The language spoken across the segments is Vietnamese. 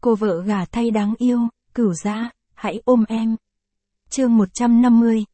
Cô vợ gả thay đáng yêu, Cửu Gia, hãy ôm em. Chương 150,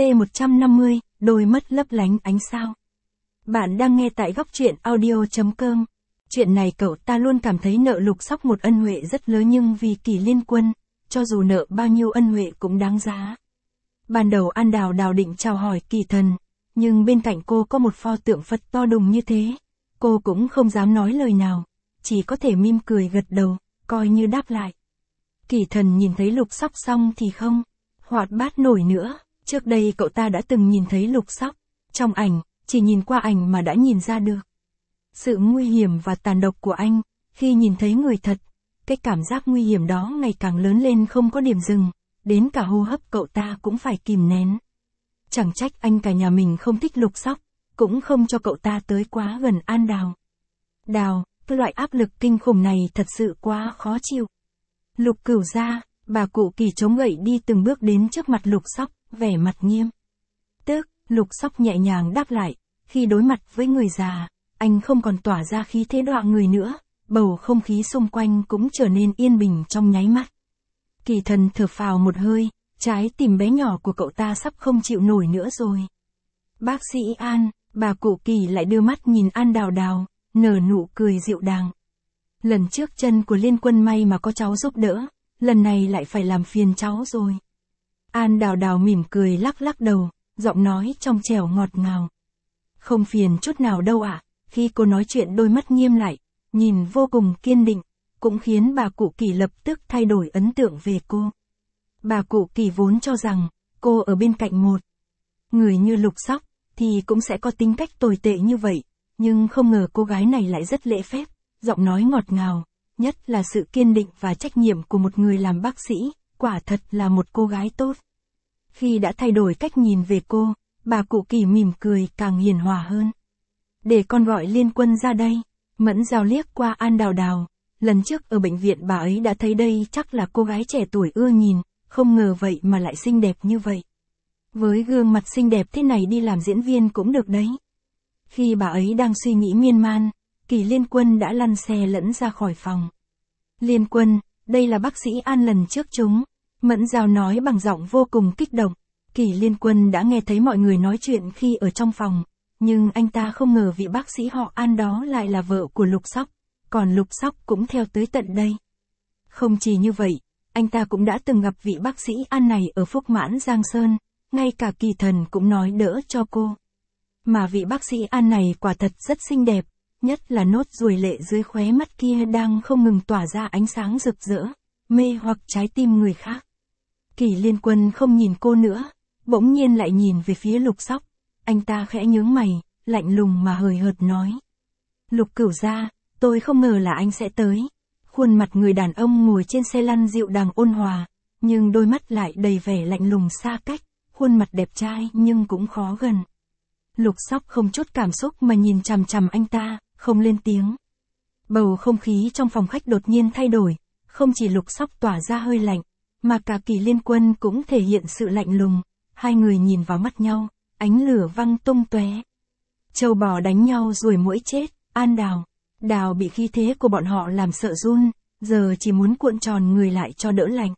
C150, đôi mắt lấp lánh ánh sao. Bạn đang nghe tại góc truyện audio.com. Chuyện này cậu ta luôn cảm thấy nợ Lục Sóc một ân huệ rất lớn, nhưng vì Kỷ Liên Quân, cho dù nợ bao nhiêu ân huệ cũng đáng giá. Ban đầu An Đào Đào định chào hỏi Kỳ Thần, nhưng bên cạnh cô có một pho tượng Phật to đùng như thế, cô cũng không dám nói lời nào, chỉ có thể mỉm cười gật đầu, coi như đáp lại. Kỳ Thần nhìn thấy Lục Sóc xong thì không hoạt bát nổi nữa. Trước đây cậu ta đã từng nhìn thấy Lục Sóc trong ảnh, chỉ nhìn qua ảnh mà đã nhìn ra được sự nguy hiểm và tàn độc của anh. Khi nhìn thấy người thật, cái cảm giác nguy hiểm đó ngày càng lớn lên không có điểm dừng, đến cả hô hấp cậu ta cũng phải kìm nén. Chẳng trách anh cả nhà mình không thích Lục Sóc, cũng không cho cậu ta tới quá gần An Đào Đào. Cái loại áp lực kinh khủng này thật sự quá khó chịu. Lục Cửu Gia, bà cụ Kỳ chống gậy đi từng bước đến trước mặt Lục Sóc, vẻ mặt nghiêm túc. Lục Sóc nhẹ nhàng đáp lại, khi đối mặt với người già, anh không còn tỏa ra khí thế dọa người nữa, bầu không khí xung quanh cũng trở nên yên bình trong nháy mắt. Kỳ Thần thở phào một hơi, trái tim bé nhỏ của cậu ta sắp không chịu nổi nữa rồi. Bác sĩ An, bà cụ Kỳ lại đưa mắt nhìn An Đào Đào, nở nụ cười dịu dàng. Lần trước chân của Liên Quân may mà có cháu giúp đỡ, lần này lại phải làm phiền cháu rồi. An Đào Đào mỉm cười lắc lắc đầu, giọng nói trong trẻo ngọt ngào. Không phiền chút nào đâu ạ. Khi cô nói chuyện đôi mắt nghiêm lại, nhìn vô cùng kiên định, cũng khiến bà cụ Kỳ lập tức thay đổi ấn tượng về cô. Bà cụ Kỳ vốn cho rằng, cô ở bên cạnh một người như Lục Sóc, thì cũng sẽ có tính cách tồi tệ như vậy, nhưng không ngờ cô gái này lại rất lễ phép, giọng nói ngọt ngào, nhất là sự kiên định và trách nhiệm của một người làm bác sĩ, quả thật là một cô gái tốt. Khi đã thay đổi cách nhìn về cô, bà cụ Kỳ mỉm cười càng hiền hòa hơn. Để con gọi Liên Quân ra đây. Mẫn Giao liếc qua An Đào Đào, lần trước ở bệnh viện bà ấy đã thấy đây chắc là cô gái trẻ tuổi ưa nhìn, không ngờ vậy mà lại xinh đẹp như vậy. Với gương mặt xinh đẹp thế này đi làm diễn viên cũng được đấy. Khi bà ấy đang suy nghĩ miên man, Kỷ Liên Quân đã lăn xe lẫn ra khỏi phòng. Liên Quân, đây là bác sĩ An lần trước chúng. Mẫn Giao nói bằng giọng vô cùng kích động. Kỷ Liên Quân đã nghe thấy mọi người nói chuyện khi ở trong phòng, nhưng anh ta không ngờ vị bác sĩ họ An đó lại là vợ của Lục Sóc, còn Lục Sóc cũng theo tới tận đây. Không chỉ như vậy, anh ta cũng đã từng gặp vị bác sĩ An này ở Phúc Mãn Giang Sơn, ngay cả Kỳ Thần cũng nói đỡ cho cô. Mà vị bác sĩ An này quả thật rất xinh đẹp, nhất là nốt ruồi lệ dưới khóe mắt kia đang không ngừng tỏa ra ánh sáng rực rỡ, mê hoặc trái tim người khác. Kỷ Liên Quân không nhìn cô nữa, bỗng nhiên lại nhìn về phía Lục Sóc. Anh ta khẽ nhướng mày, lạnh lùng mà hời hợt nói. Lục Cửu Gia, tôi không ngờ là anh sẽ tới. Khuôn mặt người đàn ông ngồi trên xe lăn dịu dàng ôn hòa, nhưng đôi mắt lại đầy vẻ lạnh lùng xa cách, khuôn mặt đẹp trai nhưng cũng khó gần. Lục Sóc không chút cảm xúc mà nhìn chằm chằm anh ta, không lên tiếng. Bầu không khí trong phòng khách đột nhiên thay đổi, không chỉ Lục Sóc tỏa ra hơi lạnh, mà cả Kỷ Liên Quân cũng thể hiện sự lạnh lùng. Hai người nhìn vào mắt nhau, ánh lửa văng tung tóe. Trâu bò đánh nhau ruồi muỗi chết. An Đào bị khí thế của bọn họ làm sợ run, giờ chỉ muốn cuộn tròn người lại cho đỡ lạnh.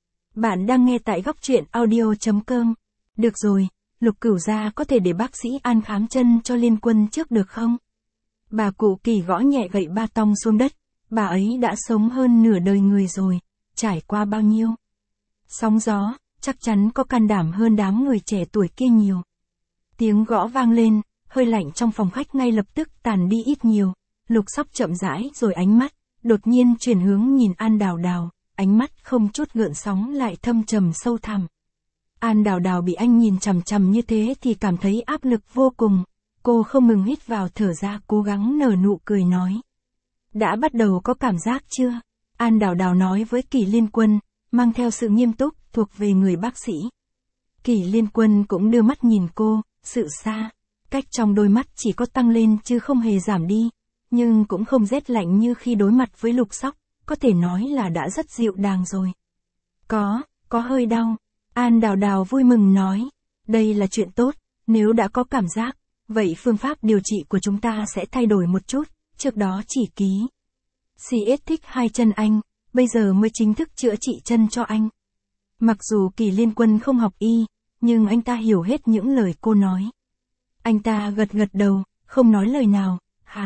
Bạn đang nghe tại góc truyện audio.com. Được rồi, Lục Cửu Gia có thể để bác sĩ An khám chân cho Liên Quân trước được không? Bà cụ Kỳ gõ nhẹ gậy ba tong xuống đất, bà ấy đã sống hơn nửa đời người rồi, trải qua bao nhiêu sóng gió, chắc chắn có can đảm hơn đám người trẻ tuổi kia nhiều. Tiếng gõ vang lên, hơi lạnh trong phòng khách ngay lập tức tàn đi ít nhiều. Lục Sóc chậm rãi rồi ánh mắt đột nhiên chuyển hướng nhìn An Đào Đào, ánh mắt không chút gợn sóng lại thâm trầm sâu thẳm. An Đào Đào bị anh nhìn chằm chằm như thế thì cảm thấy áp lực vô cùng. Cô không ngừng hít vào thở ra, cố gắng nở nụ cười nói. Đã bắt đầu có cảm giác chưa? An Đào Đào nói với Kỷ Liên Quân, mang theo sự nghiêm túc thuộc về người bác sĩ. Kỷ Liên Quân cũng đưa mắt nhìn cô, sự xa cách trong đôi mắt chỉ có tăng lên chứ không hề giảm đi, nhưng cũng không rét lạnh như khi đối mặt với Lục Sóc, có thể nói là đã rất dịu dàng rồi. Có hơi đau. An Đào Đào vui mừng nói, đây là chuyện tốt, nếu đã có cảm giác, vậy phương pháp điều trị của chúng ta sẽ thay đổi một chút, trước đó chỉ ký. CS thích hai chân anh, bây giờ mới chính thức chữa trị chân cho anh. Mặc dù Kỳ Liên Quân không học y, nhưng anh ta hiểu hết những lời cô nói. Anh ta gật gật đầu, không nói lời nào,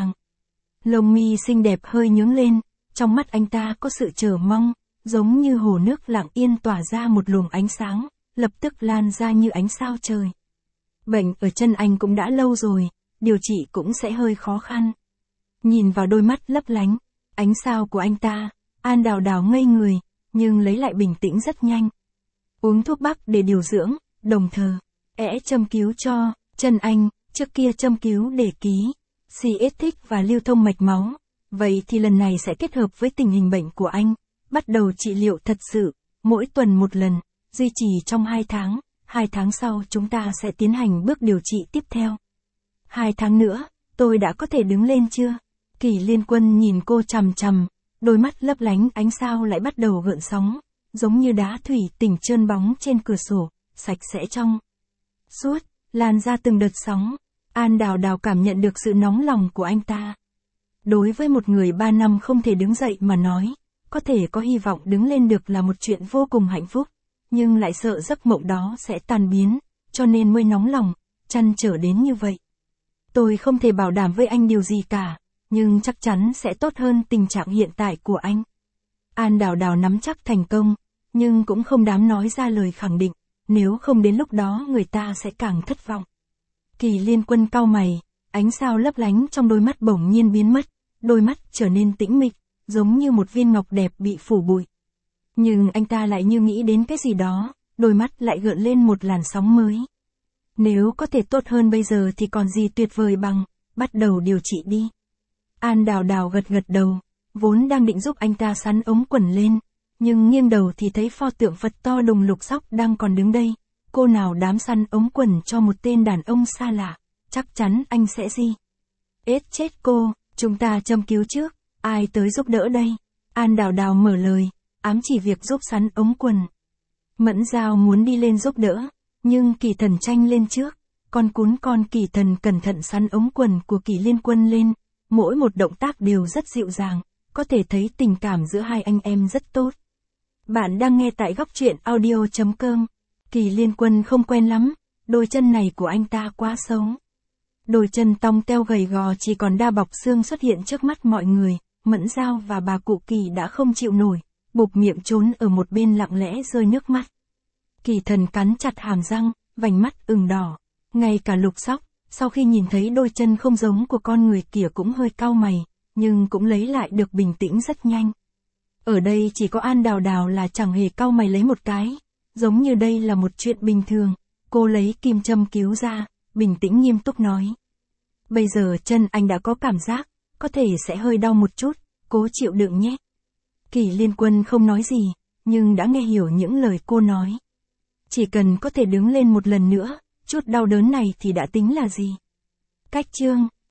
lông mi xinh đẹp hơi nhướng lên, trong mắt anh ta có sự chờ mong, giống như hồ nước lặng yên tỏa ra một luồng ánh sáng, lập tức lan ra như ánh sao trời. Bệnh ở chân anh cũng đã lâu rồi, điều trị cũng sẽ hơi khó khăn. Nhìn vào đôi mắt lấp lánh, ánh sao của anh ta, An Đào Đào ngây người, nhưng lấy lại bình tĩnh rất nhanh. Uống thuốc bắc để điều dưỡng, đồng thời, châm cứu cho chân anh, trước kia châm cứu để ký, thích và lưu thông mạch máu. Vậy thì lần này sẽ kết hợp với tình hình bệnh của anh, bắt đầu trị liệu thật sự, mỗi tuần một lần, duy trì trong 2 tháng, 2 tháng sau chúng ta sẽ tiến hành bước điều trị tiếp theo. 2 tháng nữa, tôi đã có thể đứng lên chưa? Kỳ Liên Quân nhìn cô chằm chằm, đôi mắt lấp lánh ánh sao lại bắt đầu gợn sóng, giống như đá thủy tinh trơn bóng trên cửa sổ, sạch sẽ trong suốt, lan ra từng đợt sóng. An Đào Đào cảm nhận được sự nóng lòng của anh ta. Đối với một người 3 năm không thể đứng dậy mà nói, có thể có hy vọng đứng lên được là một chuyện vô cùng hạnh phúc, nhưng lại sợ giấc mộng đó sẽ tan biến, cho nên mới nóng lòng, trăn trở đến như vậy. Tôi không thể bảo đảm với anh điều gì cả, nhưng chắc chắn sẽ tốt hơn tình trạng hiện tại của anh. An Đào Đào nắm chắc thành công, nhưng cũng không dám nói ra lời khẳng định, nếu không đến lúc đó người ta sẽ càng thất vọng. Kỳ Liên Quân cau mày, ánh sao lấp lánh trong đôi mắt bỗng nhiên biến mất, đôi mắt trở nên tĩnh mịch, giống như một viên ngọc đẹp bị phủ bụi. Nhưng anh ta lại như nghĩ đến cái gì đó, đôi mắt lại gợn lên một làn sóng mới. Nếu có thể tốt hơn bây giờ thì còn gì tuyệt vời bằng, bắt đầu điều trị đi. An Đào Đào gật gật đầu, vốn đang định giúp anh ta sắn ống quần lên, nhưng nghiêng đầu thì thấy pho tượng Phật to đồng lục sóc đang còn đứng đây. Cô nào dám săn ống quần cho một tên đàn ông xa lạ, chắc chắn anh sẽ gì? Chết cô, chúng ta châm cứu trước, ai tới giúp đỡ đây? An Đào Đào mở lời, ám chỉ việc giúp sắn ống quần. Mẫn Giao muốn đi lên giúp đỡ, nhưng Kỳ Thần tranh lên trước, con Kỳ Thần cẩn thận sắn ống quần của Kỳ Liên Quân lên, mỗi một động tác đều rất dịu dàng, có thể thấy tình cảm giữa hai anh em rất tốt. Bạn đang nghe tại Góc Truyện Audio.com. Kỳ Liên Quân không quen lắm, đôi chân này của anh ta quá xấu. Đôi chân tong teo gầy gò chỉ còn đa bọc xương xuất hiện trước mắt mọi người, Mẫn Giao và bà cụ Kỳ đã không chịu nổi, bụp miệng trốn ở một bên lặng lẽ rơi nước mắt. Kỳ Thần cắn chặt hàm răng, vành mắt ửng đỏ, ngay cả Lục Sóc, sau khi nhìn thấy đôi chân không giống của con người kia cũng hơi cau mày, nhưng cũng lấy lại được bình tĩnh rất nhanh. Ở đây chỉ có An Đào Đào là chẳng hề cau mày lấy một cái. Giống như đây là một chuyện bình thường, cô lấy kim châm cứu ra, bình tĩnh nghiêm túc nói. Bây giờ chân anh đã có cảm giác, có thể sẽ hơi đau một chút, cố chịu đựng nhé. Kỳ Liên Quân không nói gì, nhưng đã nghe hiểu những lời cô nói. Chỉ cần có thể đứng lên một lần nữa, chút đau đớn này thì đã tính là gì. Cách chương